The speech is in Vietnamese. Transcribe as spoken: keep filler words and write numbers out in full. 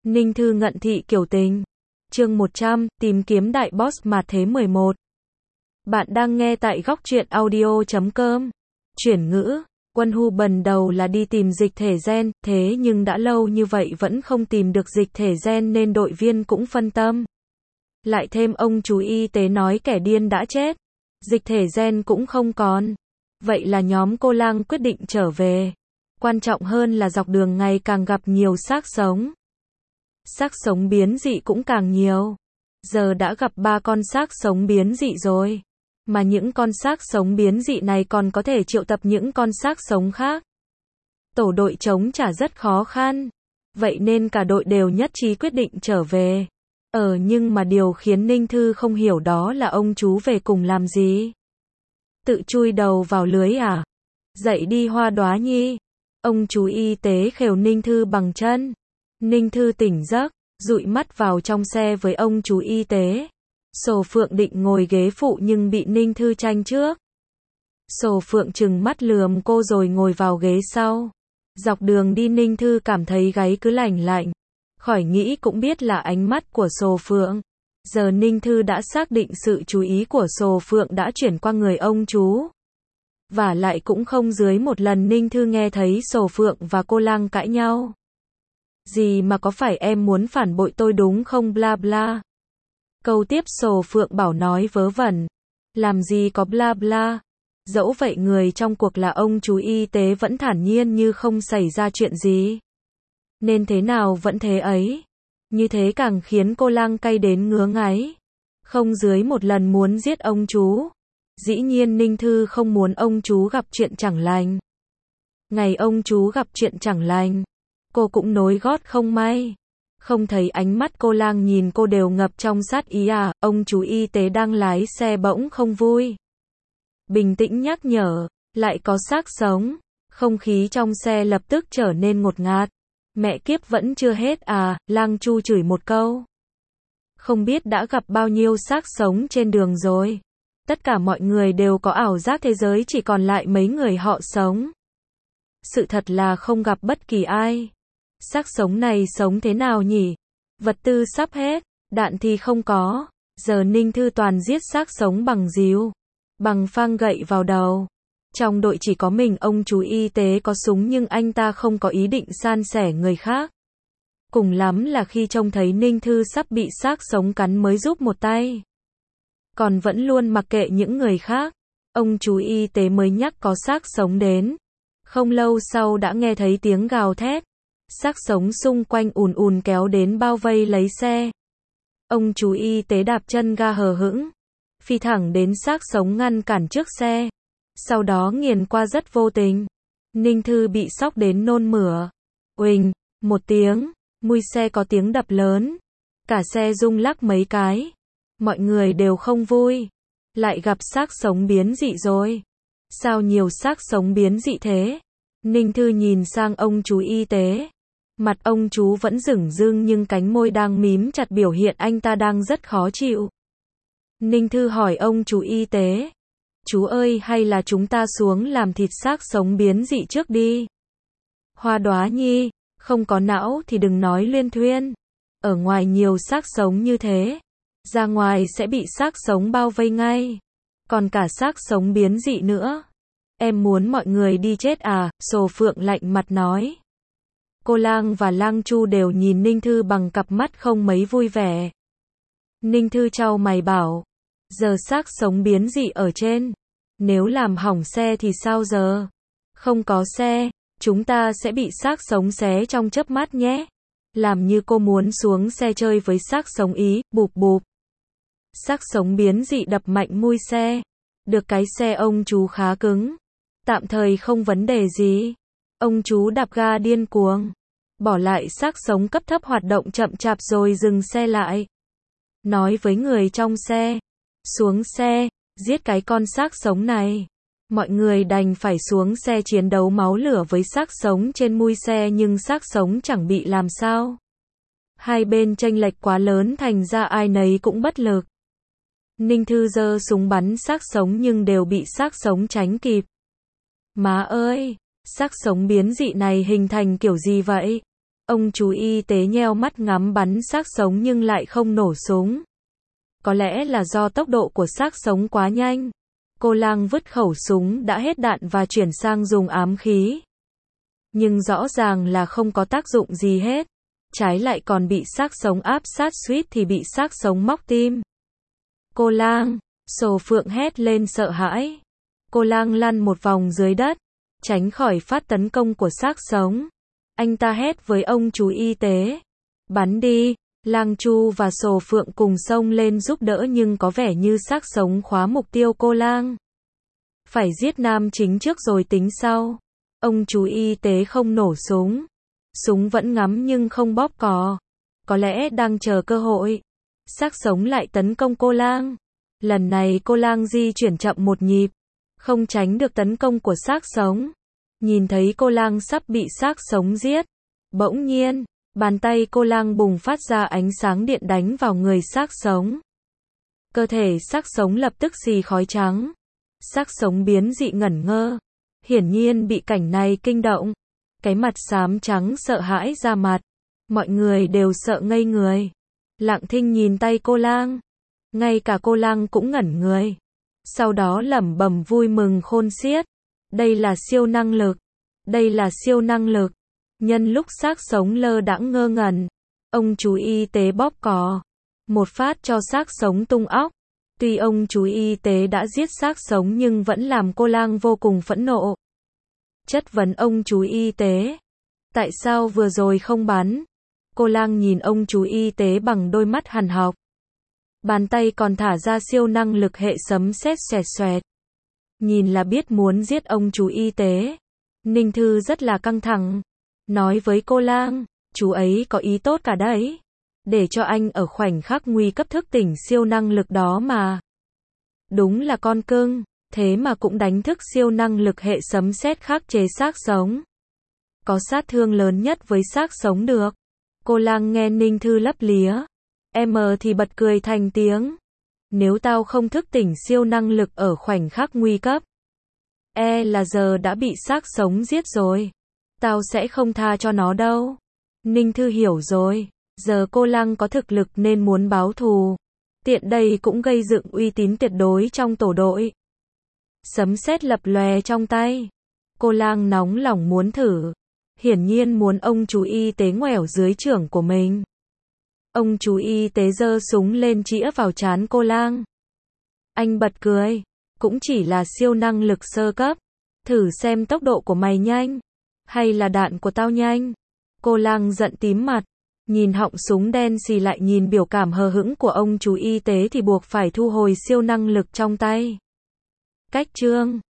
Ninh Thư ngận thị kiểu tình. Chương một trăm, tìm kiếm đại boss mà thế mười một. Bạn đang nghe tại góc truyện audio chấm com. Chuyển ngữ, Quân Hu bần đầu là đi tìm dịch thể gen, thế nhưng đã lâu như vậy vẫn không tìm được dịch thể gen nên đội viên cũng phân tâm. Lại thêm ông chú y tế nói kẻ điên đã chết, dịch thể gen cũng không còn. Vậy là nhóm cô lang quyết định trở về. Quan trọng hơn là dọc đường ngày càng gặp nhiều xác sống. Xác sống biến dị cũng càng nhiều. Giờ đã gặp ba con xác sống biến dị rồi. Mà những con xác sống biến dị này còn có thể triệu tập những con xác sống khác. Tổ đội chống trả rất khó khăn. Vậy nên cả đội đều nhất trí quyết định trở về. Ờ nhưng mà điều khiến Ninh Thư không hiểu đó là ông chú về cùng làm gì? Tự chui đầu vào lưới à? Dậy đi Hoa Đóa Nhi. Ông chú y tế khều Ninh Thư bằng chân. Ninh Thư tỉnh giấc, dụi mắt vào trong xe với ông chú y tế. Sồ Phượng định ngồi ghế phụ nhưng bị Ninh Thư tranh trước. Sồ Phượng trừng mắt lườm cô rồi ngồi vào ghế sau. Dọc đường đi Ninh Thư cảm thấy gáy cứ lạnh lạnh. Khỏi nghĩ cũng biết là ánh mắt của Sồ Phượng. Giờ Ninh Thư đã xác định sự chú ý của Sồ Phượng đã chuyển qua người ông chú. Và lại cũng không dưới một lần Ninh Thư nghe thấy Sồ Phượng và cô lang cãi nhau. Gì mà có phải em muốn phản bội tôi đúng không bla bla. Câu tiếp Sồ Phượng bảo nói vớ vẩn. Làm gì có bla bla. Dẫu vậy người trong cuộc là ông chú y tế vẫn thản nhiên như không xảy ra chuyện gì. Nên thế nào vẫn thế ấy. Như thế càng khiến cô lang cay đến ngứa ngáy. Không dưới một lần muốn giết ông chú. Dĩ nhiên Ninh Thư không muốn ông chú gặp chuyện chẳng lành. Ngày ông chú gặp chuyện chẳng lành, cô cũng nối gót không may. Không thấy ánh mắt cô lang nhìn cô đều ngập trong sát ý à, ông chú y tế đang lái xe bỗng không vui. Bình tĩnh nhắc nhở, lại có xác sống. Không khí trong xe lập tức trở nên ngột ngạt. Mẹ kiếp vẫn chưa hết à, lang Chu chửi một câu. Không biết đã gặp bao nhiêu xác sống trên đường rồi. Tất cả mọi người đều có ảo giác thế giới chỉ còn lại mấy người họ sống. Sự thật là không gặp bất kỳ ai. Xác sống này sống thế nào nhỉ? Vật tư sắp hết, đạn thì không có. Giờ Ninh Thư toàn giết xác sống bằng díu, bằng phang gậy vào đầu. Trong đội chỉ có mình ông chú y tế có súng nhưng anh ta không có ý định san sẻ người khác. Cùng lắm là khi trông thấy Ninh Thư sắp bị xác sống cắn mới giúp một tay. Còn vẫn luôn mặc kệ những người khác. Ông chú y tế mới nhắc có xác sống đến. Không lâu sau đã nghe thấy tiếng gào thét. Xác sống xung quanh ùn ùn kéo đến bao vây lấy xe. Ông chú y tế đạp chân ga hờ hững. Phi thẳng đến xác sống ngăn cản trước xe. Sau đó nghiền qua rất vô tình. Ninh Thư bị sốc đến nôn mửa. Uỳnh, một tiếng, mui xe có tiếng đập lớn. Cả xe rung lắc mấy cái. Mọi người đều không vui. Lại gặp xác sống biến dị rồi. Sao nhiều xác sống biến dị thế? Ninh Thư nhìn sang ông chú y tế. Mặt ông chú vẫn rửng rưng nhưng cánh môi đang mím chặt biểu hiện anh ta đang rất khó chịu. Ninh Thư hỏi ông chú y tế. Chú ơi hay là chúng ta xuống làm thịt xác sống biến dị trước đi. Hoa Đóa Nhi, không có não thì đừng nói luyên thuyên. Ở ngoài nhiều xác sống như thế. Ra ngoài sẽ bị xác sống bao vây ngay. Còn cả xác sống biến dị nữa. Em muốn mọi người đi chết à, Sồ Phượng lạnh mặt nói. Cô lang và lang Chu đều nhìn Ninh Thư bằng cặp mắt không mấy vui vẻ. Ninh Thư chau mày bảo. Giờ xác sống biến dị ở trên. Nếu làm hỏng xe thì sao giờ? Không có xe, chúng ta sẽ bị xác sống xé trong chớp mắt nhé. Làm như cô muốn xuống xe chơi với xác sống ý, bụp bụp. Xác sống biến dị đập mạnh mui xe. Được cái xe ông chú khá cứng. Tạm thời không vấn đề gì. Ông chú đạp ga điên cuồng. Bỏ lại xác sống cấp thấp hoạt động chậm chạp rồi dừng xe lại. Nói với người trong xe. Xuống xe, giết cái con xác sống này. Mọi người đành phải xuống xe chiến đấu máu lửa với xác sống trên mui xe nhưng xác sống chẳng bị làm sao. Hai bên chênh lệch quá lớn thành ra ai nấy cũng bất lực. Ninh Thư giơ súng bắn xác sống nhưng đều bị xác sống tránh kịp. Má ơi, xác sống biến dị này hình thành kiểu gì vậy? Ông chú y tế nheo mắt ngắm bắn xác sống nhưng lại không nổ súng. Có lẽ là do tốc độ của xác sống quá nhanh. Cô lang vứt khẩu súng đã hết đạn và chuyển sang dùng ám khí. Nhưng rõ ràng là không có tác dụng gì hết. Trái lại còn bị xác sống áp sát, suýt thì bị xác sống móc tim. Cô lang, Sồ Phượng hét lên sợ hãi. Cô lang lăn một vòng dưới đất, tránh khỏi phát tấn công của xác sống. Anh ta hét với ông chú y tế. Bắn đi, Lang Chu và Sồ Phượng cùng xông lên giúp đỡ nhưng có vẻ như xác sống khóa mục tiêu cô lang. Phải giết nam chính trước rồi tính sau. Ông chú y tế không nổ súng. Súng vẫn ngắm nhưng không bóp cò. Có lẽ đang chờ cơ hội. Xác sống lại tấn công cô lang. Lần này cô lang di chuyển chậm một nhịp, không tránh được tấn công của xác sống. Nhìn thấy cô lang sắp bị xác sống giết. Bỗng nhiên, bàn tay cô lang bùng phát ra ánh sáng điện đánh vào người xác sống. Cơ thể xác sống lập tức xì khói trắng. Xác sống biến dị ngẩn ngơ. Hiển nhiên bị cảnh này kinh động. Cái mặt xám trắng sợ hãi ra mặt. Mọi người đều sợ ngây người. Lặng Thinh nhìn tay cô lang. Ngay cả cô lang cũng ngẩn người. Sau đó lẩm bẩm vui mừng khôn xiết. Đây là siêu năng lực. Đây là siêu năng lực. Nhân lúc xác sống lơ đãng ngơ ngẩn, ông chú y tế bóp cò. Một phát cho xác sống tung óc. Tuy ông chú y tế đã giết xác sống nhưng vẫn làm cô lang vô cùng phẫn nộ. Chất vấn ông chú y tế. Tại sao vừa rồi không bắn? Cô lang nhìn ông chú y tế bằng đôi mắt hằn học. Bàn tay còn thả ra siêu năng lực hệ sấm sét xoẹt xoẹt. Nhìn là biết muốn giết ông chú y tế. Ninh Thư rất là căng thẳng. Nói với cô lang, chú ấy có ý tốt cả đấy. Để cho anh ở khoảnh khắc nguy cấp thức tỉnh siêu năng lực đó mà. Đúng là con cưng, thế mà cũng đánh thức siêu năng lực hệ sấm sét khắc chế xác sống. Có sát thương lớn nhất với xác sống được. Cô lang nghe Ninh Thư lấp lía. Em thì bật cười thành tiếng. Nếu tao không thức tỉnh siêu năng lực ở khoảnh khắc nguy cấp, e là giờ đã bị xác sống giết rồi. Tao sẽ không tha cho nó đâu. Ninh Thư hiểu rồi. Giờ cô lang có thực lực nên muốn báo thù. Tiện đây cũng gây dựng uy tín tuyệt đối trong tổ đội. Sấm sét lập lòe trong tay. Cô lang nóng lòng muốn thử. Hiển nhiên muốn ông chú y tế ngoẻo dưới trưởng của mình. Ông chú y tế giơ súng lên chĩa vào trán cô lang. Anh bật cười. Cũng chỉ là siêu năng lực sơ cấp. Thử xem tốc độ của mày nhanh. Hay là đạn của tao nhanh. Cô lang giận tím mặt. Nhìn họng súng đen xì lại nhìn biểu cảm hờ hững của ông chú y tế thì buộc phải thu hồi siêu năng lực trong tay. Cách chương